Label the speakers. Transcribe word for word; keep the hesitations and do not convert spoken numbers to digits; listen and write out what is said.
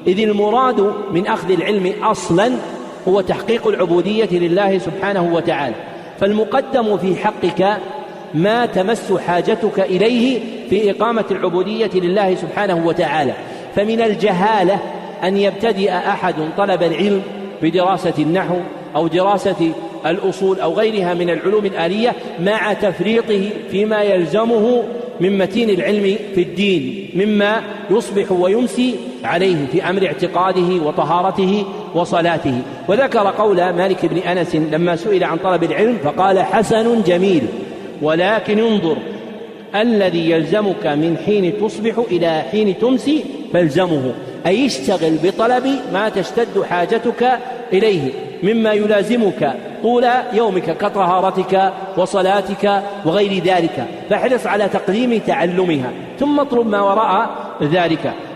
Speaker 1: إذ المراد من أخذ العلم أصلا هو تحقيق العبودية لله سبحانه وتعالى، فالمقدم في حقك ما تمس حاجتك إليه في إقامة العبودية لله سبحانه وتعالى. فمن الجهالة أن يبتدئ أحد طلب العلم بدراسة النحو أو دراسة الأصول أو غيرها من العلوم الآلية مع تفريطه فيما يلزمه من متين العلم في الدين، مما يصبح ويمسي عليه في أمر اعتقاده وطهارته وصلاته. وذكر قول مالك بن أنس لما سئل عن طلب العلم فقال: حسن جميل، ولكن انظر الذي يلزمك من حين تصبح إلى حين تمسي فالزمه، أي اشتغل بطلب ما تشتد حاجتك إليه مما يلازمك طول يومك كطهارتك وصلاتك وغير ذلك، فاحرص على تقديم تعلمها ثم اطلب ما وراء ذلك.